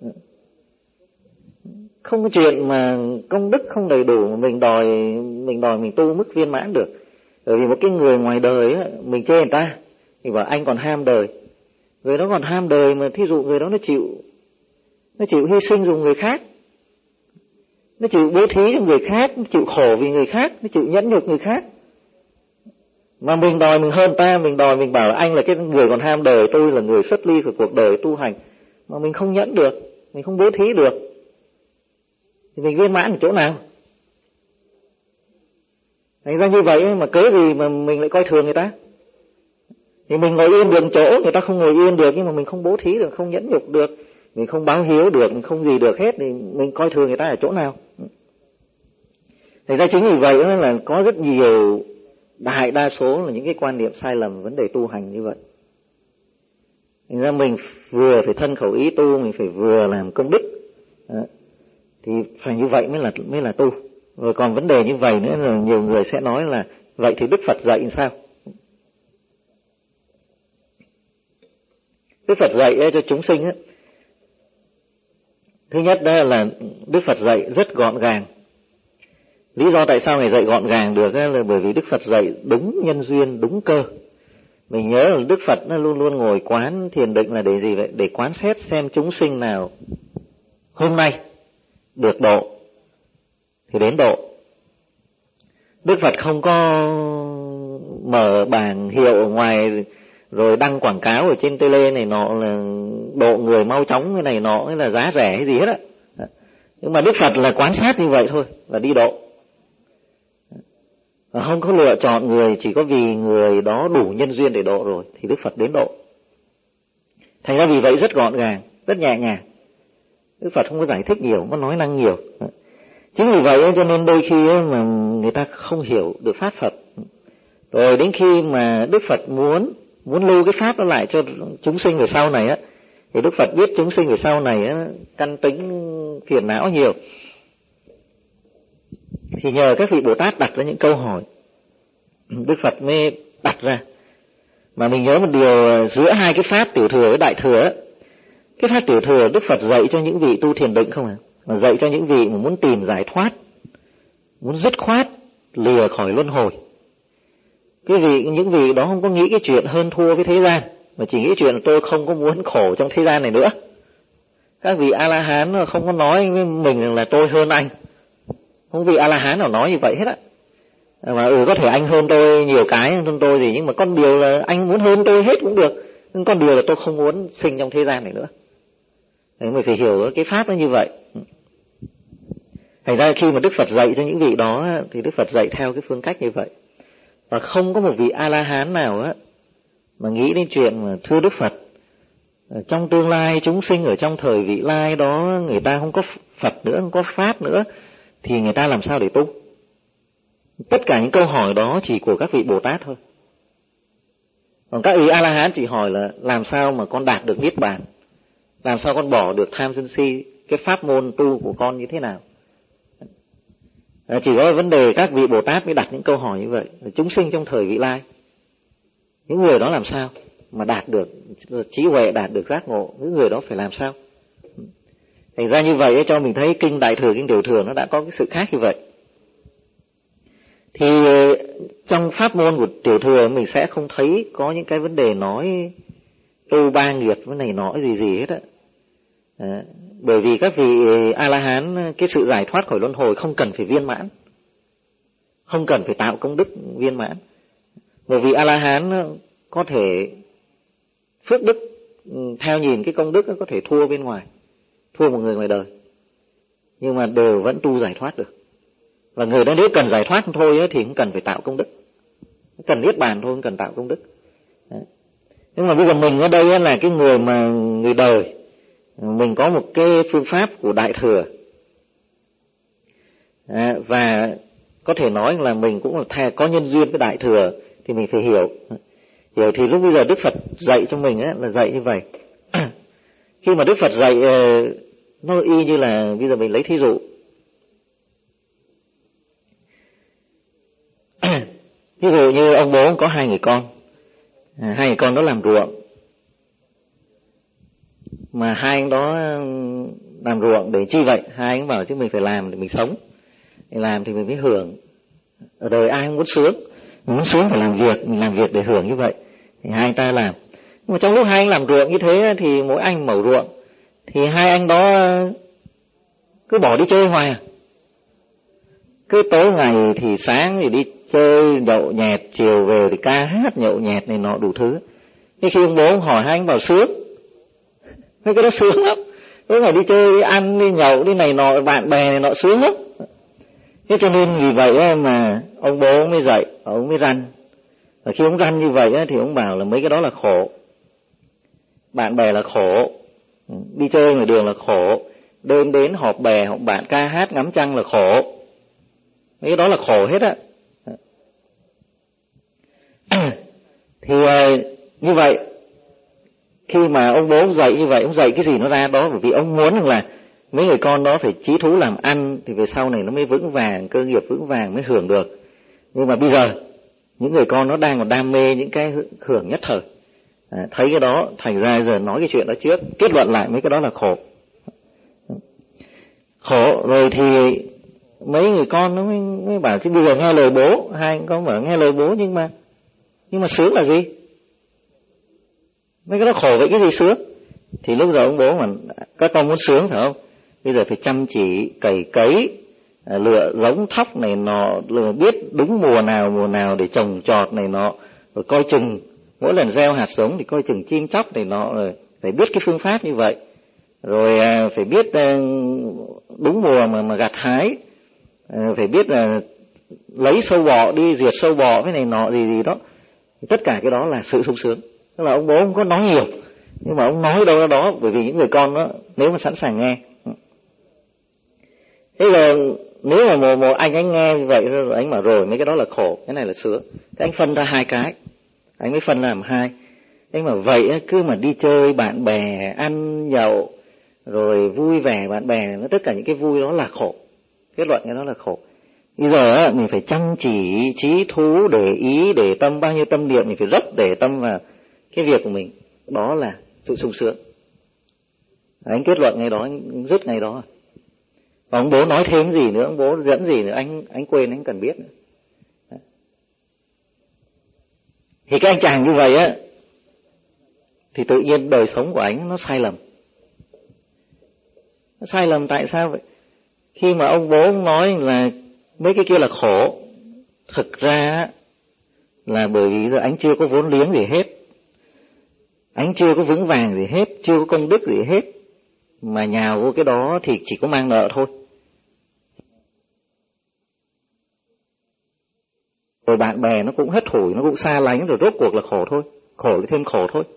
Không có chuyện mà công đức không đầy đủ mà mình đòi mình đòi mình tu mức viên mãn được. Bởi vì một cái người ngoài đời á, mình chê người ta thì bảo anh còn ham đời. Người đó còn ham đời mà thí dụ người đó nó chịu nó chịu hy sinh dùng người khác, nó chịu bố thí cho người khác, nó chịu khổ vì người khác, nó chịu nhẫn nhục người khác. Mà mình đòi mình hơn ta, mình đòi mình bảo là anh là cái người còn ham đời, tôi là người xuất ly của cuộc đời tu hành, mà mình không nhẫn được, mình không bố thí được, thì mình viên mãn ở chỗ nào? Thành ra như vậy mà cớ gì mà mình lại coi thường người ta? Thì mình ngồi yên được chỗ, người ta không ngồi yên được, nhưng mà mình không bố thí được, không nhẫn nhục được, mình không báo hiếu được, mình không gì được hết, thì mình coi thường người ta ở chỗ nào? Thành ra chính vì vậy là có rất nhiều, đại đa số là những cái quan niệm sai lầm vấn đề tu hành như vậy. Thành ra mình vừa phải thân khẩu ý tu, mình phải vừa làm công đức. Đó. Thì phải như vậy mới là mới là tu. Rồi còn vấn đề như vậy nữa là nhiều người sẽ nói là vậy thì Đức Phật dạy làm sao? Đức Phật dạy cho chúng sinh ấy, thứ nhất đó là Đức Phật dạy rất gọn gàng. Lý do tại sao Ngài dạy gọn gàng được là bởi vì Đức Phật dạy đúng nhân duyên, đúng cơ. Mình nhớ là Đức Phật nó luôn luôn ngồi quán thiền định là để gì vậy? Để quán xét xem chúng sinh nào hôm nay được độ thì đến độ. Đức Phật không có mở bảng hiệu ở ngoài rồi đăng quảng cáo ở trên tele này nọ là độ người mau chóng cái này nọ, cái là giá rẻ hay gì hết á. Nhưng mà Đức Phật là quan sát như vậy thôi là đi độ. Không có lựa chọn người chỉ có vì người đó đủ nhân duyên để độ rồi thì Đức Phật đến độ. Thành ra vì vậy rất gọn gàng, rất nhẹ nhàng. Đức Phật không có giải thích nhiều, không có nói năng nhiều. Chính vì vậy cho nên đôi khi mà người ta không hiểu được pháp Phật. Rồi đến khi mà Đức Phật muốn muốn lưu cái pháp đó lại cho chúng sinh về sau này á, thì Đức Phật biết chúng sinh về sau này á, căn tính phiền não nhiều. Thì nhờ các vị Bồ Tát đặt ra những câu hỏi, Đức Phật mới đặt ra. Mà mình nhớ một điều, giữa hai cái pháp tiểu thừa với đại thừa ấy, cái pháp tiểu thừa Đức Phật dạy cho những vị tu thiền định không à, mà dạy cho những vị mà muốn tìm giải thoát, muốn dứt khoát lìa khỏi luân hồi. Cái vị những vị đó không có nghĩ cái chuyện hơn thua với thế gian, mà chỉ nghĩ chuyện là tôi không có muốn khổ trong thế gian này nữa. Các vị A La Hán không có nói với mình rằng là tôi hơn anh, không vị A La Hán nào nói như vậy hết á. Mà ừ có thể anh hơn tôi nhiều cái hơn tôi gì, nhưng mà con điều là anh muốn hơn tôi hết cũng được, nhưng con điều là tôi không muốn sinh trong thế gian này nữa. Đấy, mình phải hiểu cái pháp nó như vậy. Thành ra khi mà Đức Phật dạy cho những vị đó thì Đức Phật dạy theo cái phương cách như vậy. Và không có một vị A La Hán nào á mà nghĩ đến chuyện mà thưa Đức Phật, trong tương lai chúng sinh ở trong thời vị lai đó người ta không có Phật nữa, không có pháp nữa, thì người ta làm sao để tu? Tất cả những câu hỏi đó chỉ của các vị Bồ Tát thôi. Còn các vị A La Hán chỉ hỏi là làm sao mà con đạt được niết bàn, làm sao con bỏ được tham sân si, cái pháp môn tu của con như thế nào. Chỉ có vấn đề các vị Bồ Tát mới đặt những câu hỏi như vậy. Chúng sinh trong thời vị lai, những người đó làm sao mà đạt được trí huệ, đạt được giác ngộ, những người đó phải làm sao. Thành ra như vậy cho mình thấy kinh Đại Thừa, kinh Tiểu Thừa nó đã có cái sự khác như vậy. Thì trong pháp môn của Tiểu Thừa mình sẽ không thấy có những cái vấn đề nói tu ba nghiệp với này nọ gì gì hết á. À, bởi vì các vị A-la-hán cái sự giải thoát khỏi luân hồi không cần phải viên mãn, không cần phải tạo công đức viên mãn. Một vị A-la-hán có thể phước đức theo nhìn cái công đức có thể thua bên ngoài, thua một người ngoài đời, nhưng mà đều vẫn tu giải thoát được. Và người đó nếu cần giải thoát thôi thì cũng cần phải tạo công đức, cần niết bàn thôi, không cần tạo công đức. Đấy. Nhưng mà bây giờ mình ở đây là cái người mà người đời, mình có một cái phương pháp của Đại Thừa, à, và có thể nói là mình cũng là có nhân duyên với Đại Thừa, thì mình phải hiểu. Hiểu thì lúc bây giờ Đức Phật dạy cho mình ấy, là dạy như vậy. Khi mà Đức Phật dạy, nó y như là, bây giờ mình lấy thí dụ. Ví dụ như ông bố có hai người con, à, hai người con đó làm ruộng, mà hai anh đó làm ruộng để chi vậy? Hai anh bảo chứ mình phải làm để mình sống, mình làm thì mình mới hưởng. Ở đời ai không muốn sướng, mình muốn sướng phải làm việc, mình làm việc để hưởng như vậy, thì hai anh ta làm. Nhưng mà trong lúc hai anh làm ruộng như thế thì mỗi anh mẩu ruộng, thì hai anh đó cứ bỏ đi chơi hoài à. Cứ tối ngày thì sáng thì đi chơi nhậu nhẹt, chiều về thì ca hát nhậu nhẹt này nọ đủ thứ. Thế khi ông bố hỏi hai anh bảo sướng, mấy cái đó sướng lắm. Tối ngày đi chơi, đi ăn, đi nhậu, đi này nọ, bạn bè này nọ sướng lắm. Thế cho nên vì vậy mà ông bố mới dậy, ông mới răn. Và khi ông răn như vậy thì ông bảo là mấy cái đó là khổ. Bạn bè là khổ, đi chơi ngoài đường là khổ, đêm đến họp bè, họp bạn ca hát ngắm trăng là khổ. Mấy cái đó là khổ hết á. Thì như vậy, khi mà ông bố dạy như vậy, ông dạy cái gì nó ra đó, bởi vì ông muốn là mấy người con đó phải chí thú làm ăn, thì về sau này nó mới vững vàng, cơ nghiệp vững vàng mới hưởng được. Nhưng mà bây giờ những người con nó đang còn đam mê những cái hưởng nhất thời, à, thấy cái đó thành ra giờ nói cái chuyện đó trước, kết luận lại mấy cái đó là khổ. Khổ rồi thì mấy người con nó mới, mới bảo chứ bây giờ nghe lời bố, hai con bảo nghe lời bố nhưng mà nhưng mà sướng là gì? Mấy cái đó khổ vậy cái gì sướng? Thì lúc giờ ông bố mà các con muốn sướng phải không? Bây giờ phải chăm chỉ cày cấy, lựa giống thóc này nọ, lựa biết đúng mùa nào mùa nào để trồng trọt này nọ, rồi coi chừng mỗi lần gieo hạt giống thì coi chừng chim chóc này nọ, rồi phải biết cái phương pháp như vậy, rồi phải biết đúng mùa mà mà gặt hái, phải biết là lấy sâu bọ đi diệt sâu bọ cái này nọ gì gì đó. Tất cả cái đó là sự sung sướng. Tức là ông bố không có nói nhiều, nhưng mà ông nói đâu ra đó, bởi vì những người con đó nếu mà sẵn sàng nghe. Thế là nếu mà một, một anh anh nghe như vậy rồi anh bảo rồi mấy cái đó là khổ, cái này là sướng, thế anh phân ra hai cái, anh mới phân làm hai. Anh bảo vậy cứ mà đi chơi bạn bè, ăn nhậu rồi vui vẻ bạn bè, nó tất cả những cái vui đó là khổ. Kết luận cái đó là khổ. Bây giờ mình phải chăm chỉ, trí thú, để ý, để tâm, bao nhiêu tâm niệm mình phải rất để tâm vào cái việc của mình, đó là sự sung sướng. Anh kết luận ngay đó, anh dứt ngay đó. Và ông bố nói thêm gì nữa, ông bố dẫn gì nữa, anh anh quên, anh cần biết nữa. Thì cái anh chàng như vậy á, thì tự nhiên đời sống của anh nó sai lầm. Nó sai lầm tại sao vậy? Khi mà ông bố nói là mấy cái kia là khổ, thực ra là bởi vì giờ anh chưa có vốn liếng gì hết, anh chưa có vững vàng gì hết, chưa có công đức gì hết, mà nhào vô cái đó thì chỉ có mang nợ thôi. Rồi bạn bè nó cũng hết hủi, nó cũng xa lánh, rồi rốt cuộc là khổ thôi, khổ thì thêm khổ thôi.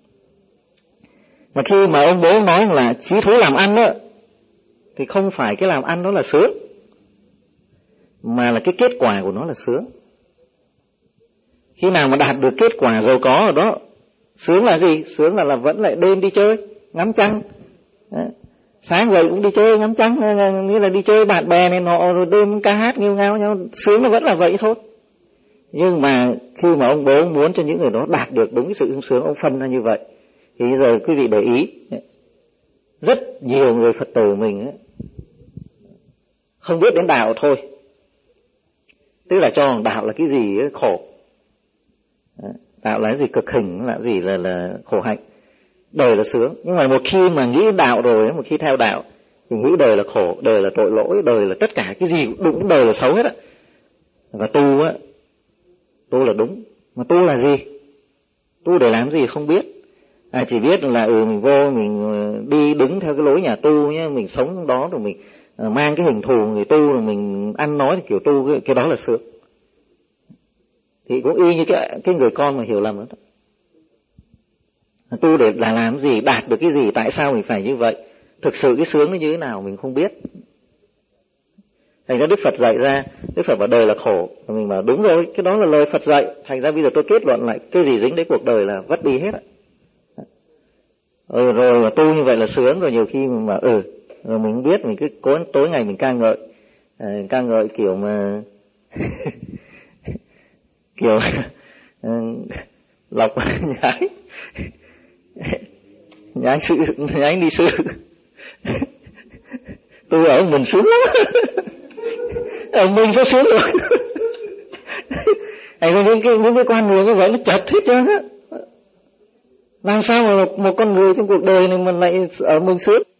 Mà khi mà ông bố nói là chí thú làm ăn đó, thì không phải cái làm ăn đó là sướng, mà là cái kết quả của nó là sướng. Khi nào mà đạt được kết quả giàu có ở đó, sướng là gì? Sướng là, là vẫn lại đêm đi chơi, ngắm trăng. Đấy. Sáng dậy cũng đi chơi, ngắm trăng, như là đi chơi bạn bè này nọ, rồi đêm ca hát nghêu ngao nhau, sướng nó vẫn là vậy thôi. Nhưng mà khi mà ông bố muốn cho những người đó đạt được đúng cái sự sung sướng, ông phân ra như vậy. Thì bây giờ quý vị để ý, rất nhiều người Phật tử mình không biết đến đạo thôi, tức là cho đạo là cái gì khổ, đạo là cái gì cực hình, là cái gì là, là khổ hạnh, đời là sướng. Nhưng mà một khi mà nghĩ đạo rồi, một khi theo đạo thì nghĩ đời là khổ, đời là tội lỗi, đời là tất cả cái gì đúng, đời là xấu hết á. Và tu á, tu là đúng, mà tu là gì? Tu để làm gì không biết. À, chỉ biết là ừ mình vô mình đi đứng theo cái lối nhà tu nhé, mình sống trong đó, rồi mình uh, mang cái hình thù người tu, rồi mình ăn nói kiểu tu, cái, cái đó là sướng. Thì cũng y như cái, cái người con mà hiểu lầm đó. Tu để là làm gì, đạt được cái gì, tại sao mình phải như vậy, thực sự cái sướng nó như thế nào mình không biết. Thành ra Đức Phật dạy ra, Đức Phật bảo đời là khổ, mình bảo đúng rồi, cái đó là lời Phật dạy. Thành ra bây giờ tôi kết luận lại, cái gì dính đến cuộc đời là vất đi hết ạ. Ừ, rồi mà tu như vậy là sướng. Rồi nhiều khi mình bảo ừ, rồi mình biết, mình cứ cố tối ngày mình ca ngợi, à, ca ngợi kiểu mà kiểu lọc nhái nhái sự nhái đi sư tôi ở mình sướng lắm ở mình sẽ sướng được. Hay có những cái những cái quan người như vậy nó chật hết trơn á. Làm sao mà một con người trong cuộc đời này mình lại ở mình sướng?